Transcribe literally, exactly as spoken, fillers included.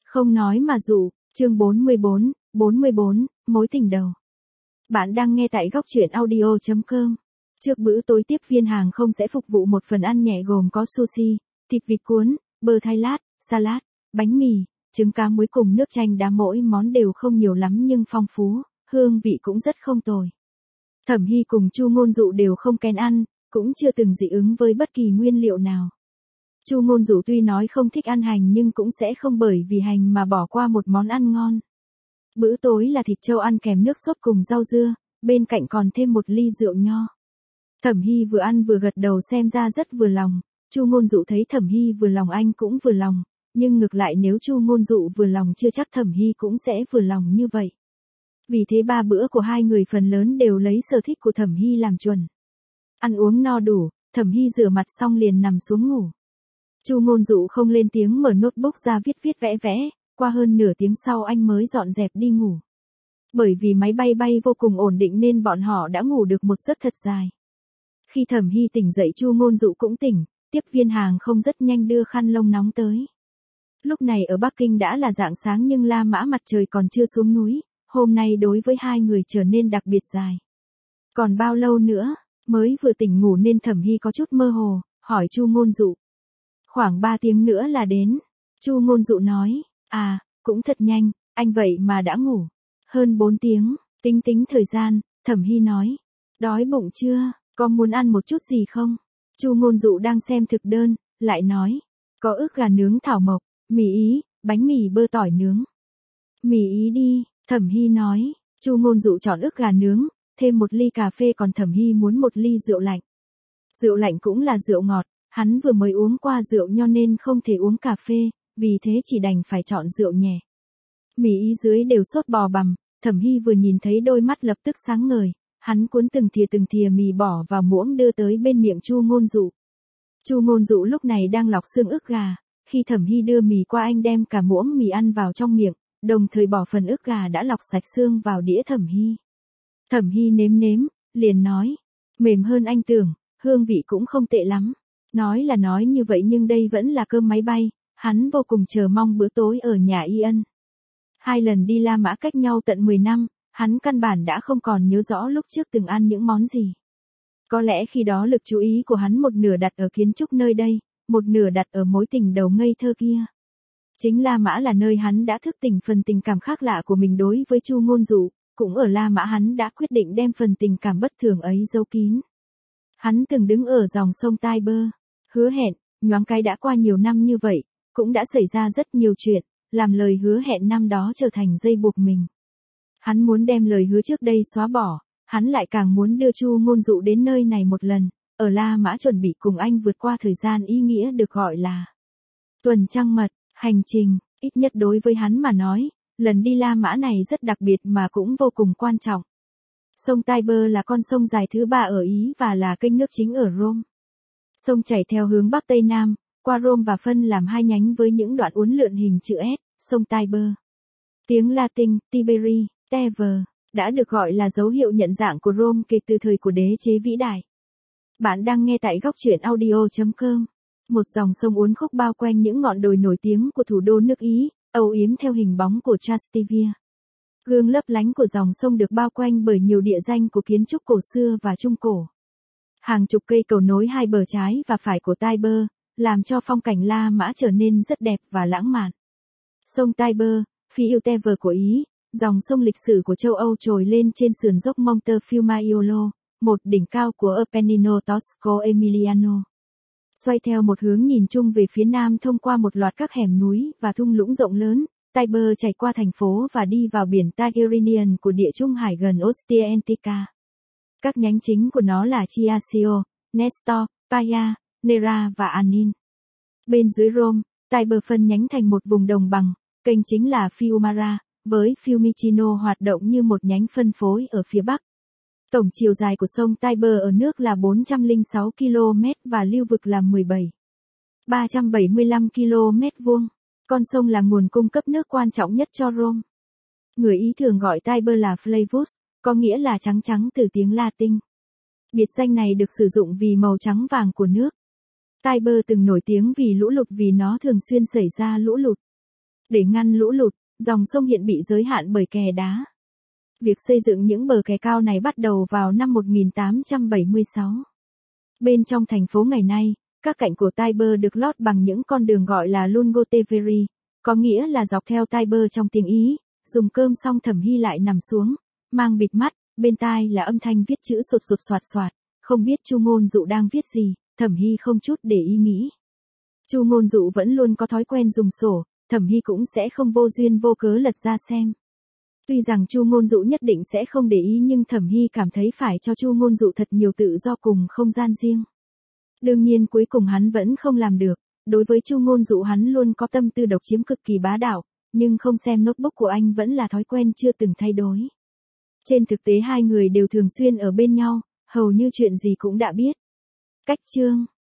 Không nói mà dụ, chương bốn mươi bốn, bốn mươi bốn, mối tình đầu. Bạn đang nghe tại góc truyện audio chấm com. Trước bữa tối tiếp viên hàng không sẽ phục vụ một phần ăn nhẹ gồm có sushi, thịt vịt cuốn, bơ thái lát, salad, bánh mì, trứng cá muối cùng nước chanh đá, mỗi món đều không nhiều lắm nhưng phong phú, hương vị cũng rất không tồi. Thẩm Hy cùng Chu Ngôn Dụ đều không kén ăn, cũng chưa từng dị ứng với bất kỳ nguyên liệu nào. Chu Ngôn Dụ tuy nói không thích ăn hành nhưng cũng sẽ không bởi vì hành mà bỏ qua một món ăn ngon. Bữa tối là thịt trâu ăn kèm nước sốt cùng rau dưa, bên cạnh còn thêm một ly rượu nho. Thẩm Hy vừa ăn vừa gật đầu xem ra rất vừa lòng, Chu Ngôn Dụ thấy Thẩm Hy vừa lòng anh cũng vừa lòng, nhưng ngược lại nếu Chu Ngôn Dụ vừa lòng chưa chắc Thẩm Hy cũng sẽ vừa lòng như vậy. Vì thế ba bữa của hai người phần lớn đều lấy sở thích của Thẩm Hy làm chuẩn. Ăn uống no đủ, Thẩm Hy rửa mặt xong liền nằm xuống ngủ. Chu Ngôn Dụ không lên tiếng mở notebook ra viết viết vẽ vẽ, qua hơn nửa tiếng sau anh mới dọn dẹp đi ngủ. Bởi vì máy bay bay vô cùng ổn định nên bọn họ đã ngủ được một giấc thật dài. Khi Thẩm Hy tỉnh dậy Chu Ngôn Dụ cũng tỉnh, tiếp viên hàng không rất nhanh đưa khăn lông nóng tới. Lúc này ở Bắc Kinh đã là rạng sáng nhưng La Mã mặt trời còn chưa xuống núi, hôm nay đối với hai người trở nên đặc biệt dài. Còn bao lâu nữa, mới vừa tỉnh ngủ nên Thẩm Hy có chút mơ hồ, hỏi Chu Ngôn Dụ. Khoảng ba tiếng nữa là đến. Chu Ngôn Dụ nói, à, cũng thật nhanh, anh vậy mà đã ngủ. Hơn bốn tiếng, tính tính thời gian, Thẩm Hy nói. Đói bụng chưa, có muốn ăn một chút gì không? Chu Ngôn Dụ đang xem thực đơn, lại nói. Có ức gà nướng thảo mộc, mì ý, bánh mì bơ tỏi nướng. Mì ý đi, Thẩm Hy nói. Chu Ngôn Dụ chọn ức gà nướng, thêm một ly cà phê còn Thẩm Hy muốn một ly rượu lạnh. Rượu lạnh cũng là rượu ngọt. Hắn vừa mới uống qua rượu nho nên không thể uống cà phê, vì thế chỉ đành phải chọn rượu nhẹ. Mì ý dưới đều sốt bò bằm, Thẩm Hy vừa nhìn thấy đôi mắt lập tức sáng ngời, hắn cuốn từng thìa từng thìa mì bỏ vào muỗng đưa tới bên miệng Chu Ngôn Dụ. Chu Ngôn Dụ lúc này đang lọc xương ức gà, khi Thẩm Hy đưa mì qua anh đem cả muỗng mì ăn vào trong miệng, đồng thời bỏ phần ức gà đã lọc sạch xương vào đĩa Thẩm Hy. Thẩm Hy nếm nếm, liền nói, mềm hơn anh tưởng, hương vị cũng không tệ lắm. Nói là nói như vậy nhưng đây vẫn là cơm máy bay, hắn vô cùng chờ mong bữa tối ở nhà Y Ân. Hai lần đi La Mã cách nhau tận mười năm, hắn căn bản đã không còn nhớ rõ lúc trước từng ăn những món gì. Có lẽ khi đó lực chú ý của hắn một nửa đặt ở kiến trúc nơi đây, một nửa đặt ở mối tình đầu ngây thơ kia. Chính La Mã là nơi hắn đã thức tỉnh phần tình cảm khác lạ của mình đối với Chu Ngôn Dụ, cũng ở La Mã hắn đã quyết định đem phần tình cảm bất thường ấy giấu kín. Hắn từng đứng ở dòng sông Tiber, hứa hẹn, nhoáng cái đã qua nhiều năm như vậy, cũng đã xảy ra rất nhiều chuyện, làm lời hứa hẹn năm đó trở thành dây buộc mình. Hắn muốn đem lời hứa trước đây xóa bỏ, hắn lại càng muốn đưa Chu Ngôn Dụ đến nơi này một lần, ở La Mã chuẩn bị cùng anh vượt qua thời gian ý nghĩa được gọi là tuần trăng mật, hành trình, ít nhất đối với hắn mà nói, lần đi La Mã này rất đặc biệt mà cũng vô cùng quan trọng. Sông Tiber là con sông dài thứ ba ở Ý và là kênh nước chính ở Rome. Sông chảy theo hướng Bắc Tây Nam, qua Rome và phân làm hai nhánh với những đoạn uốn lượn hình chữ S, sông Tiber. Tiếng Latin, Tiberi, Tever, đã được gọi là dấu hiệu nhận dạng của Rome kể từ thời của đế chế vĩ đại. Bạn đang nghe tại góc truyện audio chấm com. Một dòng sông uốn khúc bao quanh những ngọn đồi nổi tiếng của thủ đô nước Ý, âu yếm theo hình bóng của Trastevere. Gương lấp lánh của dòng sông được bao quanh bởi nhiều địa danh của kiến trúc cổ xưa và trung cổ. Hàng chục cây cầu nối hai bờ trái và phải của Tiber, làm cho phong cảnh La Mã trở nên rất đẹp và lãng mạn. Sông Tiber, Fiume Tever của Ý, dòng sông lịch sử của châu Âu trồi lên trên sườn dốc Monte Fiumaiolo, một đỉnh cao của Appennino Tosco Emiliano. Xoay theo một hướng nhìn chung về phía nam thông qua một loạt các hẻm núi và thung lũng rộng lớn, Tiber chảy qua thành phố và đi vào biển Tyrrhenian của Địa Trung Hải gần Ostia Antica. Các nhánh chính của nó là Chiasio, Nestor, Paia, Nera và Anin. Bên dưới Rome, Tiber phân nhánh thành một vùng đồng bằng, kênh chính là Fiumara, với Fiumicino hoạt động như một nhánh phân phối ở phía bắc. Tổng chiều dài của sông Tiber ở nước là bốn trăm lẻ sáu ki lô mét và lưu vực là mười bảy nghìn ba trăm bảy mươi lăm ki lô mét vuông. Con sông là nguồn cung cấp nước quan trọng nhất cho Rome. Người Ý thường gọi Tiber là Flavus, có nghĩa là trắng trắng từ tiếng Latin. Biệt danh này được sử dụng vì màu trắng vàng của nước. Tiber từng nổi tiếng vì lũ lụt vì nó thường xuyên xảy ra lũ lụt. Để ngăn lũ lụt, dòng sông hiện bị giới hạn bởi kè đá. Việc xây dựng những bờ kè cao này bắt đầu vào năm một nghìn tám trăm bảy mươi sáu. Bên trong thành phố ngày nay, các cạnh của Tiber được lót bằng những con đường gọi là Lungoteveri, có nghĩa là dọc theo Tiber trong tiếng Ý. Dùng cơm xong Thẩm Hy lại nằm xuống, mang bịt mắt, bên tai là âm thanh viết chữ sột sột soạt soạt, không biết Chu Ngôn Dụ đang viết gì, Thẩm Hy không chút để ý nghĩ. Chu Ngôn Dụ vẫn luôn có thói quen dùng sổ, Thẩm Hy cũng sẽ không vô duyên vô cớ lật ra xem. Tuy rằng Chu Ngôn Dụ nhất định sẽ không để ý nhưng Thẩm Hy cảm thấy phải cho Chu Ngôn Dụ thật nhiều tự do cùng không gian riêng. Đương nhiên cuối cùng hắn vẫn không làm được, đối với Chu Ngôn Dụ hắn luôn có tâm tư độc chiếm cực kỳ bá đạo, nhưng không xem notebook của anh vẫn là thói quen chưa từng thay đổi. Trên thực tế hai người đều thường xuyên ở bên nhau, hầu như chuyện gì cũng đã biết. Cách chương